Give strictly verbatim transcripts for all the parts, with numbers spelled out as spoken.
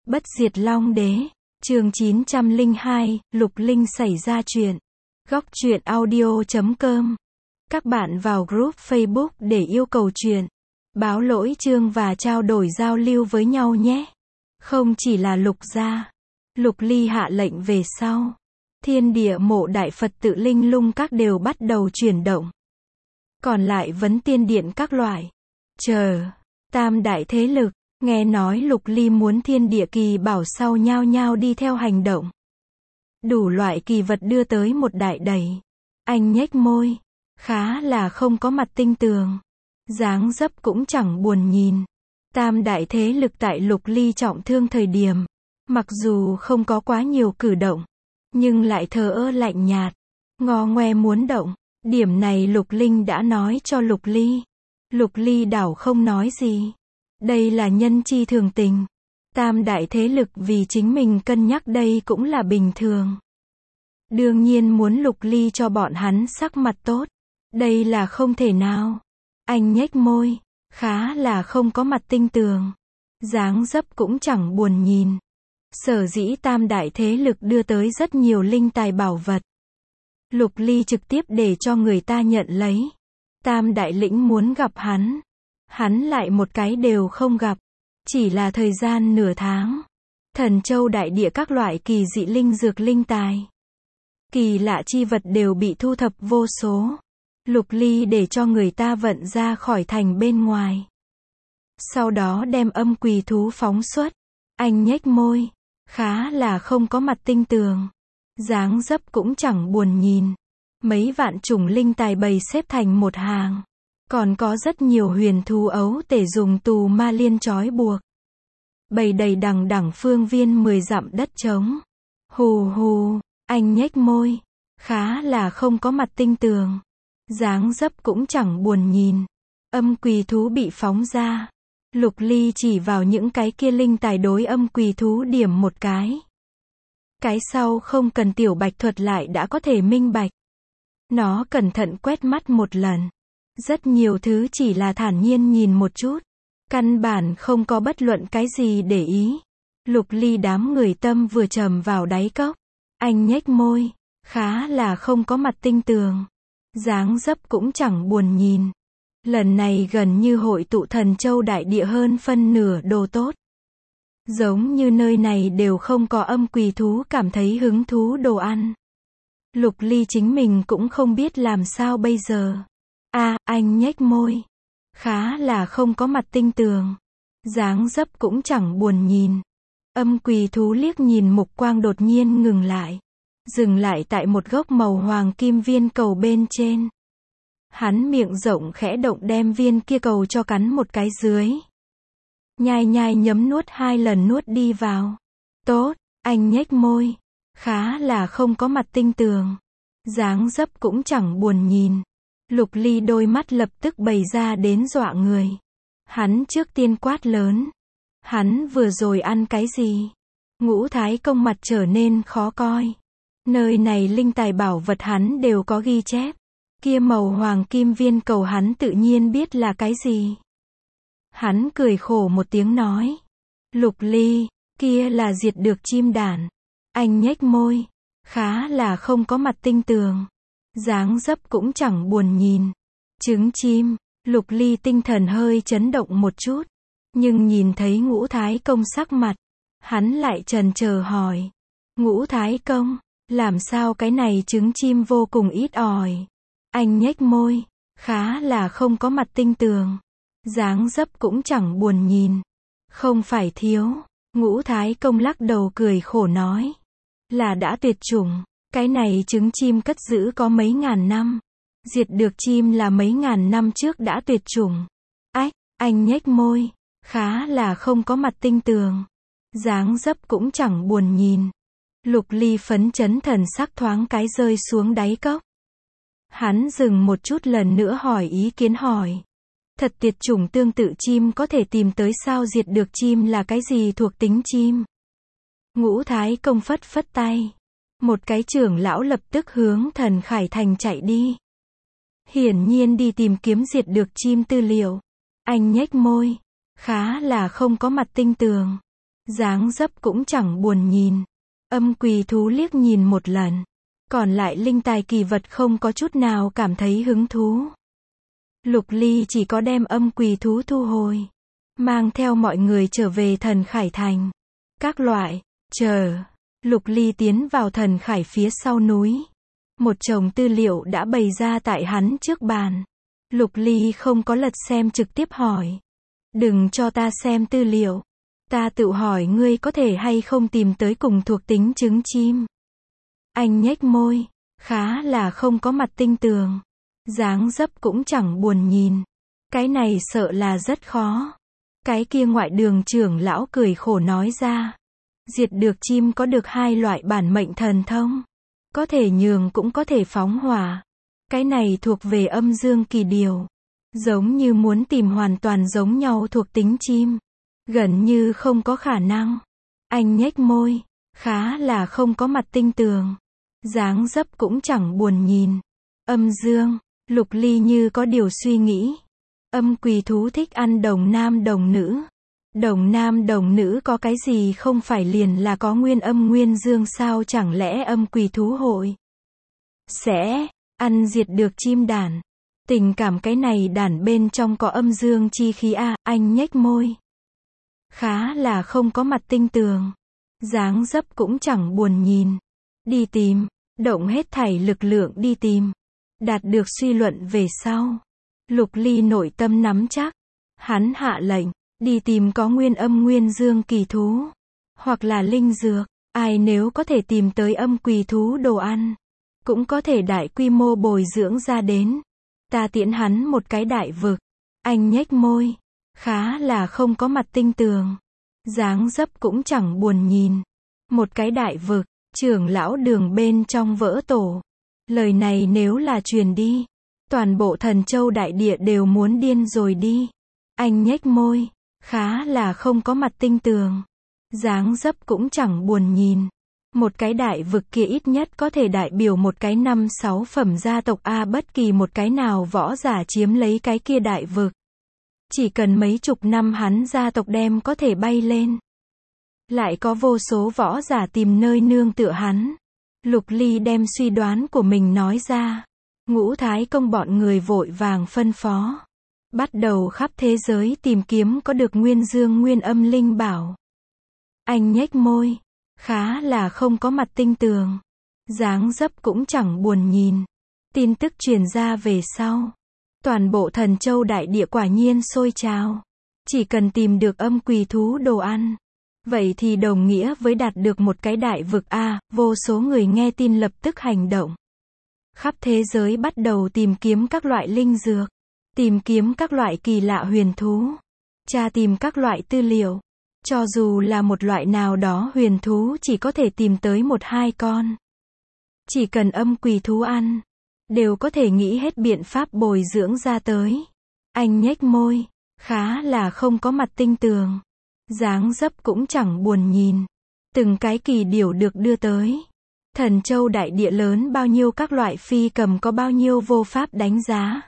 Bất diệt Long Đế, chương chín trăm lẻ hai, Lục Linh xảy ra chuyện. Góc truyện audio chấm com. Các bạn vào group Facebook để yêu cầu truyện, báo lỗi chương và trao đổi giao lưu với nhau nhé. Không chỉ là Lục gia, Lục Ly hạ lệnh về sau, thiên địa mộ đại Phật tự linh lung các đều bắt đầu chuyển động. Còn lại vấn tiên điện các loại, chờ, tam đại thế lực, nghe nói Lục Ly muốn thiên địa kỳ bảo sau nhao nhao đi theo hành động. Đủ loại kỳ vật đưa tới một đại đầy. Anh nhếch môi, khá là không có mặt tinh tường. Dáng dấp cũng chẳng buồn nhìn. Tam đại thế lực tại Lục Ly trọng thương thời điểm, mặc dù không có quá nhiều cử động, nhưng lại thờ ơ lạnh nhạt, ngò ngoe muốn động. Điểm này Lục Linh đã nói cho Lục Ly. Lục Ly đảo không nói gì. Đây là nhân chi thường tình. Tam đại thế lực vì chính mình cân nhắc đây cũng là bình thường. Đương nhiên muốn Lục Ly cho bọn hắn sắc mặt tốt. Đây là không thể nào. Anh nhếch môi, khá là không có mặt tinh tường. Dáng dấp cũng chẳng buồn nhìn. Sở dĩ tam đại thế lực đưa tới rất nhiều linh tài bảo vật. Lục Ly trực tiếp để cho người ta nhận lấy. Tam đại lĩnh muốn gặp hắn. Hắn lại một cái đều không gặp. Chỉ là thời gian nửa tháng. Thần châu đại địa các loại kỳ dị linh dược linh tài, kỳ lạ chi vật đều bị thu thập vô số. Lục Ly để cho người ta vận ra khỏi thành bên ngoài. Sau đó đem âm quỳ thú phóng xuất. Anh nhếch môi, khá là không có mặt tinh tường. Dáng dấp cũng chẳng buồn nhìn. Mấy vạn chủng linh tài bày xếp thành một hàng. Còn có rất nhiều huyền thú ấu tể dùng tù ma liên trói buộc. Bày đầy đằng đẳng phương viên mười dặm đất trống. Hù hù, anh nhếch môi, khá là không có mặt tinh tường. Dáng dấp cũng chẳng buồn nhìn. Âm quỳ thú bị phóng ra. Lục Ly chỉ vào những cái kia linh tài đối âm quỳ thú điểm một cái. Cái sau không cần tiểu bạch thuật lại đã có thể minh bạch. Nó cẩn thận quét mắt một lần. Rất nhiều thứ chỉ là thản nhiên nhìn một chút. Căn bản không có bất luận cái gì để ý. Lục Ly đám người tâm vừa trầm vào đáy cốc. Anh nhếch môi, khá là không có mặt tinh tường. Dáng dấp cũng chẳng buồn nhìn. Lần này gần như hội tụ thần châu đại địa hơn phân nửa đồ tốt. Giống như nơi này đều không có âm quỳ thú cảm thấy hứng thú đồ ăn. Lục Ly chính mình cũng không biết làm sao bây giờ. A, à, anh nhếch môi, khá là không có mặt tinh tường. Dáng dấp cũng chẳng buồn nhìn. Âm quỳ thú liếc nhìn mục quang đột nhiên ngừng lại. Dừng lại tại một gốc màu hoàng kim viên cầu bên trên. Hắn miệng rộng khẽ động đem viên kia cầu cho cắn một cái dưới. Nhai nhai nhấm nuốt hai lần nuốt đi vào. Tốt, anh nhếch môi, khá là không có mặt tinh tường. Dáng dấp cũng chẳng buồn nhìn. Lục Ly đôi mắt lập tức bày ra đến dọa người. Hắn trước tiên quát lớn. Hắn vừa rồi ăn cái gì? Ngũ Thái Công mặt trở nên khó coi. Nơi này linh tài bảo vật hắn đều có ghi chép. Kia màu hoàng kim viên cầu hắn tự nhiên biết là cái gì. Hắn cười khổ một tiếng nói. Lục Ly, kia là diệt được chim đản. Anh nhếch môi, khá là không có mặt tinh tường. Dáng dấp cũng chẳng buồn nhìn. Trứng chim. Lục Ly tinh thần hơi chấn động một chút. Nhưng nhìn thấy Ngũ Thái Công sắc mặt, hắn lại chần chờ hỏi. Ngũ Thái Công, làm sao cái này trứng chim vô cùng ít ỏi? Anh nhếch môi, khá là không có mặt tinh tường. Dáng dấp cũng chẳng buồn nhìn. Không phải thiếu. Ngũ Thái Công lắc đầu cười khổ nói. Là đã tuyệt chủng. Cái này trứng chim cất giữ có mấy ngàn năm. Diệt được chim là mấy ngàn năm trước đã tuyệt chủng. Ách, anh nhếch môi, khá là không có mặt tinh tường. Dáng dấp cũng chẳng buồn nhìn. Lục Ly phấn chấn thần sắc thoáng cái rơi xuống đáy cốc. Hắn dừng một chút lần nữa hỏi ý kiến hỏi. Thật tuyệt chủng tương tự chim có thể tìm tới sao? Diệt được chim là cái gì thuộc tính chim? Ngũ Thái Công phất phất tay. Một cái trưởng lão lập tức hướng Thần Khải Thành chạy đi. Hiển nhiên đi tìm kiếm diệt được chim tư liệu. Anh nhếch môi, khá là không có mặt tinh tường. dáng dấp cũng chẳng buồn nhìn. Âm quỳ thú liếc nhìn một lần. Còn lại linh tài kỳ vật không có chút nào cảm thấy hứng thú. Lục Ly chỉ có đem âm quỳ thú thu hồi. Mang theo mọi người trở về Thần Khải Thành. Các loại, chờ. Lục Ly tiến vào Thần Khải phía sau núi. Một chồng tư liệu đã bày ra tại hắn trước bàn. Lục Ly không có lật xem, trực tiếp hỏi. Đừng cho ta xem tư liệu. Ta tự hỏi ngươi có thể hay không tìm tới cùng thuộc tính trứng chim. Anh nhếch môi, khá là không có mặt tinh tường. Dáng dấp cũng chẳng buồn nhìn. Cái này sợ là rất khó. Cái kia ngoại đường trưởng lão cười khổ nói ra. Diệt được chim có được hai loại bản mệnh thần thông. Có thể nhường cũng có thể phóng hỏa. Cái này thuộc về âm dương kỳ điều. Giống như muốn tìm hoàn toàn giống nhau thuộc tính chim. Gần như không có khả năng. Anh nhếch môi, khá là không có mặt tinh tường. Dáng dấp cũng chẳng buồn nhìn. Âm dương, Lục Ly như có điều suy nghĩ. Âm quỳ thú thích ăn đồng nam đồng nữ. Đồng nam đồng nữ có cái gì không phải liền là có nguyên âm nguyên dương sao, chẳng lẽ âm quỳ thú hội sẽ ăn diệt được chim đản. Tình cảm cái này đản bên trong có âm dương chi khí a. À, anh nhếch môi. Khá là không có mặt tinh tường. Dáng dấp cũng chẳng buồn nhìn. Đi tìm, động hết thảy lực lượng đi tìm. Đạt được suy luận về sau. Lục Ly nội tâm nắm chắc. Hắn hạ lệnh, đi tìm có nguyên âm nguyên dương kỳ thú. Hoặc là linh dược. Ai nếu có thể tìm tới âm quỳ thú đồ ăn. Cũng có thể đại quy mô bồi dưỡng ra đến. Ta tiễn hắn một cái đại vực. Anh nhếch môi. Khá là không có mặt tinh tường. Dáng dấp cũng chẳng buồn nhìn. Một cái đại vực, trưởng lão đường bên trong vỡ tổ. Lời này nếu là truyền đi. Toàn bộ Thần Châu đại địa đều muốn điên rồi đi. Anh nhếch môi. Khá là không có mặt tinh tường. Dáng dấp cũng chẳng buồn nhìn. Một cái đại vực kia ít nhất có thể đại biểu một cái năm sáu phẩm gia tộc A, bất kỳ một cái nào võ giả chiếm lấy cái kia đại vực. Chỉ cần mấy chục năm hắn gia tộc đem có thể bay lên. Lại có vô số võ giả tìm nơi nương tựa hắn. Lục Ly đem suy đoán của mình nói ra. Ngũ Thái Công bọn người vội vàng phân phó. Bắt đầu khắp thế giới tìm kiếm có được nguyên dương nguyên âm linh bảo. Anh nhếch môi. Khá là không có mặt tinh tường. Dáng dấp cũng chẳng buồn nhìn. Tin tức truyền ra về sau. Toàn bộ Thần Châu đại địa quả nhiên sôi trào. Chỉ cần tìm được âm quỳ thú đồ ăn. Vậy thì đồng nghĩa với đạt được một cái đại vực A. À, vô số người nghe tin lập tức hành động. Khắp thế giới bắt đầu tìm kiếm các loại linh dược. Tìm kiếm các loại kỳ lạ huyền thú. Tra tìm các loại tư liệu. Cho dù là một loại nào đó huyền thú chỉ có thể tìm tới một hai con. Chỉ cần âm quỳ thú ăn. Đều có thể nghĩ hết biện pháp bồi dưỡng ra tới. Anh nhếch môi. Khá là không có mặt tinh tường. Dáng dấp cũng chẳng buồn nhìn. Từng cái kỳ điểu được đưa tới. Thần Châu đại địa lớn bao nhiêu, các loại phi cầm có bao nhiêu vô pháp đánh giá.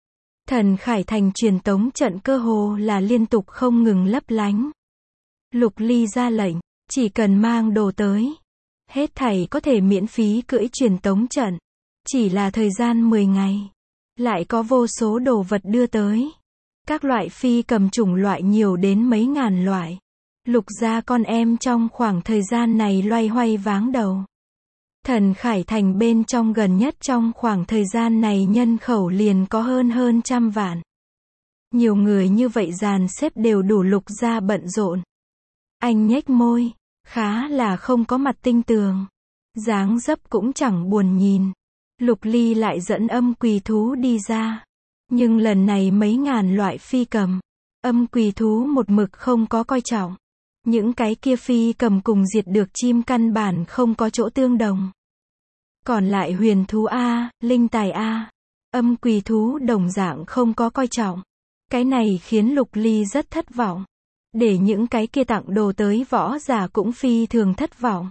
Thần Khải Thành truyền tống trận cơ hồ là liên tục không ngừng lấp lánh. Lục Ly ra lệnh, chỉ cần mang đồ tới. Hết thảy có thể miễn phí cưỡi truyền tống trận. Chỉ là thời gian mười ngày. Lại có vô số đồ vật đưa tới. Các loại phi cầm chủng loại nhiều đến mấy ngàn loại. Lục gia con em trong khoảng thời gian này loay hoay váng đầu. Thần Khải Thành bên trong gần nhất trong khoảng thời gian này nhân khẩu liền có hơn hơn trăm vạn. Nhiều người như vậy dàn xếp đều đủ Lục gia bận rộn. Anh nhếch môi, khá là không có mặt tinh tường. Dáng dấp cũng chẳng buồn nhìn. Lục Ly lại dẫn âm quỳ thú đi ra. Nhưng lần này mấy ngàn loại phi cầm. Âm quỳ thú một mực không có coi trọng. Những cái kia phi cầm cùng diệt được chim căn bản không có chỗ tương đồng. Còn lại huyền thú A, linh tài A, âm quỳ thú đồng dạng không có coi trọng. Cái này khiến Lục Ly rất thất vọng. Để những cái kia tặng đồ tới võ giả cũng phi thường thất vọng.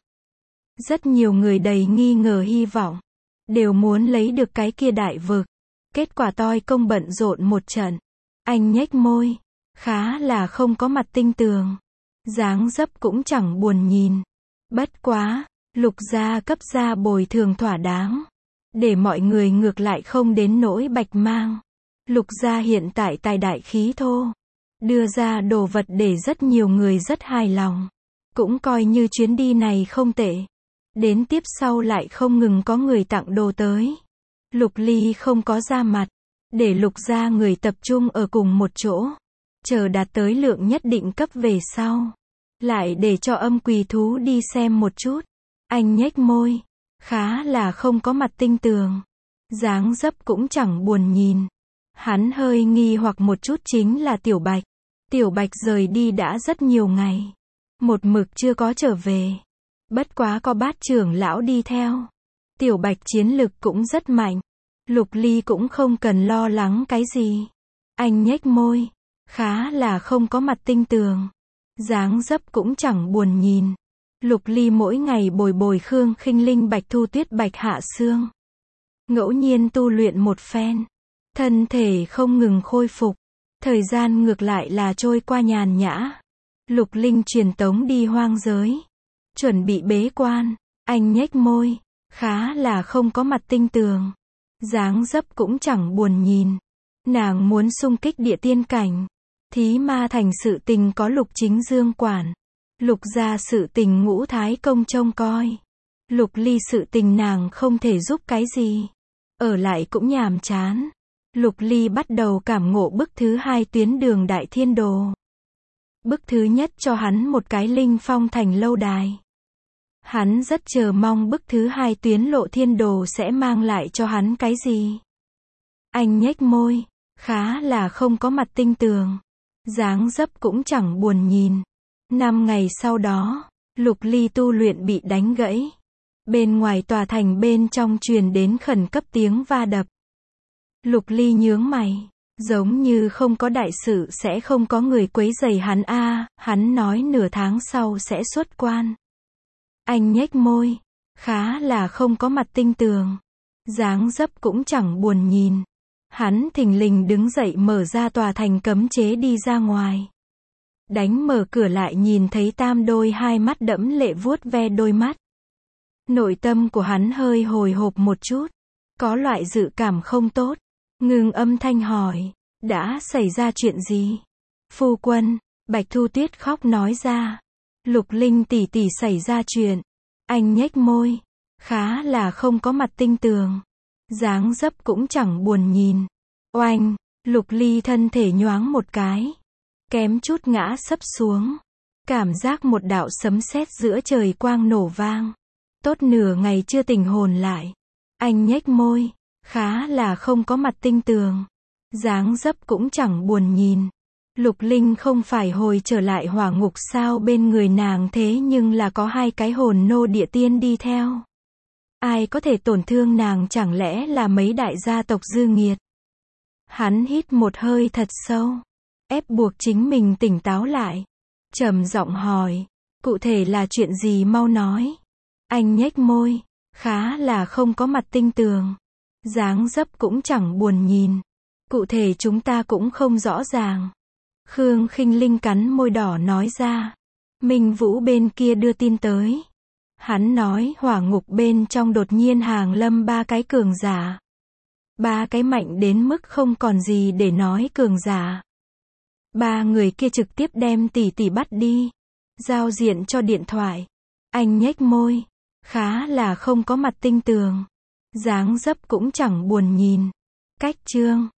Rất nhiều người đầy nghi ngờ hy vọng. Đều muốn lấy được cái kia đại vực. Kết quả toi công bận rộn một trận. Anh nhếch môi. Khá là không có mặt tinh tường. dáng dấp cũng chẳng buồn nhìn. Bất quá, Lục gia cấp ra bồi thường thỏa đáng, để mọi người ngược lại không đến nỗi bạch mang. Lục gia hiện tại tài đại khí thô, đưa ra đồ vật để rất nhiều người rất hài lòng. Cũng coi như chuyến đi này không tệ. Đến tiếp sau lại không ngừng có người tặng đồ tới. Lục Ly không có ra mặt, để Lục gia người tập trung ở cùng một chỗ, chờ đạt tới lượng nhất định cấp về sau, lại để cho âm quỳ thú đi xem một chút. Anh nhếch môi, khá là không có mặt tinh tường, dáng dấp cũng chẳng buồn nhìn. Hắn hơi nghi hoặc một chút chính là Tiểu Bạch. Tiểu Bạch rời đi đã rất nhiều ngày, một mực chưa có trở về. Bất quá có Bát trưởng lão đi theo, Tiểu Bạch chiến lực cũng rất mạnh. Lục Ly cũng không cần lo lắng cái gì. Anh nhếch môi, khá là không có mặt tinh tường, dáng dấp cũng chẳng buồn nhìn. Lục Ly mỗi ngày bồi bồi Khương Khinh Linh, Bạch Thu Tuyết, Bạch Hạ Sương, ngẫu nhiên tu luyện một phen, thân thể không ngừng khôi phục. Thời gian ngược lại là trôi qua nhàn nhã. Lục Linh truyền tống đi hoang giới, chuẩn bị bế quan. Anh nhếch môi, khá là không có mặt tinh tường, dáng dấp cũng chẳng buồn nhìn. Nàng muốn xung kích địa tiên cảnh. Thí Ma thành sự tình có Lục Chính Dương quản, Lục gia sự tình Ngũ Thái Công trông coi. Lục Ly sự tình nàng không thể giúp cái gì, ở lại cũng nhàm chán. Lục Ly bắt đầu cảm ngộ bức thứ hai tuyến đường Đại Thiên Đồ. Bức thứ nhất cho hắn một cái Linh Phong thành lâu đài. Hắn rất chờ mong bức thứ hai tuyến Lộ Thiên Đồ sẽ mang lại cho hắn cái gì. Anh nhếch môi, khá là không có mặt tinh tường, dáng dấp cũng chẳng buồn nhìn. Năm ngày sau đó, Lục Ly tu luyện bị đánh gãy. Bên ngoài tòa thành bên trong truyền đến khẩn cấp tiếng va đập. Lục Ly nhướng mày, giống như không có đại sự sẽ không có người quấy rầy hắn a, à, hắn nói nửa tháng sau sẽ xuất quan. Anh nhếch môi, khá là không có mặt tinh tường, dáng dấp cũng chẳng buồn nhìn. Hắn thình lình đứng dậy mở ra tòa thành cấm chế đi ra ngoài. Đánh mở cửa lại nhìn thấy tam đôi hai mắt đẫm lệ vuốt ve đôi mắt. Nội tâm của hắn hơi hồi hộp một chút, có loại dự cảm không tốt. Ngừng âm thanh hỏi, đã xảy ra chuyện gì? Phu quân, Bạch Thu Tuyết khóc nói ra. Lục Linh tỷ tỷ xảy ra chuyện. Anh nhếch môi, khá là không có mặt tinh tường, dáng dấp cũng chẳng buồn nhìn. Oanh, Lục Ly thân thể nhoáng một cái, kém chút ngã sấp xuống. Cảm giác một đạo sấm sét giữa trời quang nổ vang. Tốt nửa ngày chưa tỉnh hồn lại. Anh nhếch môi, khá là không có mặt tinh tường, dáng dấp cũng chẳng buồn nhìn. Lục Linh không phải hồi trở lại hỏa ngục sao, bên người nàng thế nhưng là có hai cái hồn nô địa tiên đi theo. Ai có thể tổn thương nàng, chẳng lẽ là mấy đại gia tộc dư nghiệt? Hắn hít một hơi thật sâu, ép buộc chính mình tỉnh táo lại, trầm giọng hỏi, cụ thể là chuyện gì mau nói. Anh nhếch môi, khá là không có mặt tinh tường, dáng dấp cũng chẳng buồn nhìn. Cụ thể chúng ta cũng không rõ ràng. Khương Khinh Linh cắn môi đỏ nói ra. Minh Vũ bên kia đưa tin tới. Hắn nói hỏa ngục bên trong đột nhiên hàng lâm ba cái cường giả. Ba cái mạnh đến mức không còn gì để nói cường giả. Ba người kia trực tiếp đem tỷ tỷ bắt đi, giao diện cho điện thoại. Anh nhếch môi, khá là không có mặt tinh tường, dáng dấp cũng chẳng buồn nhìn. Cách chương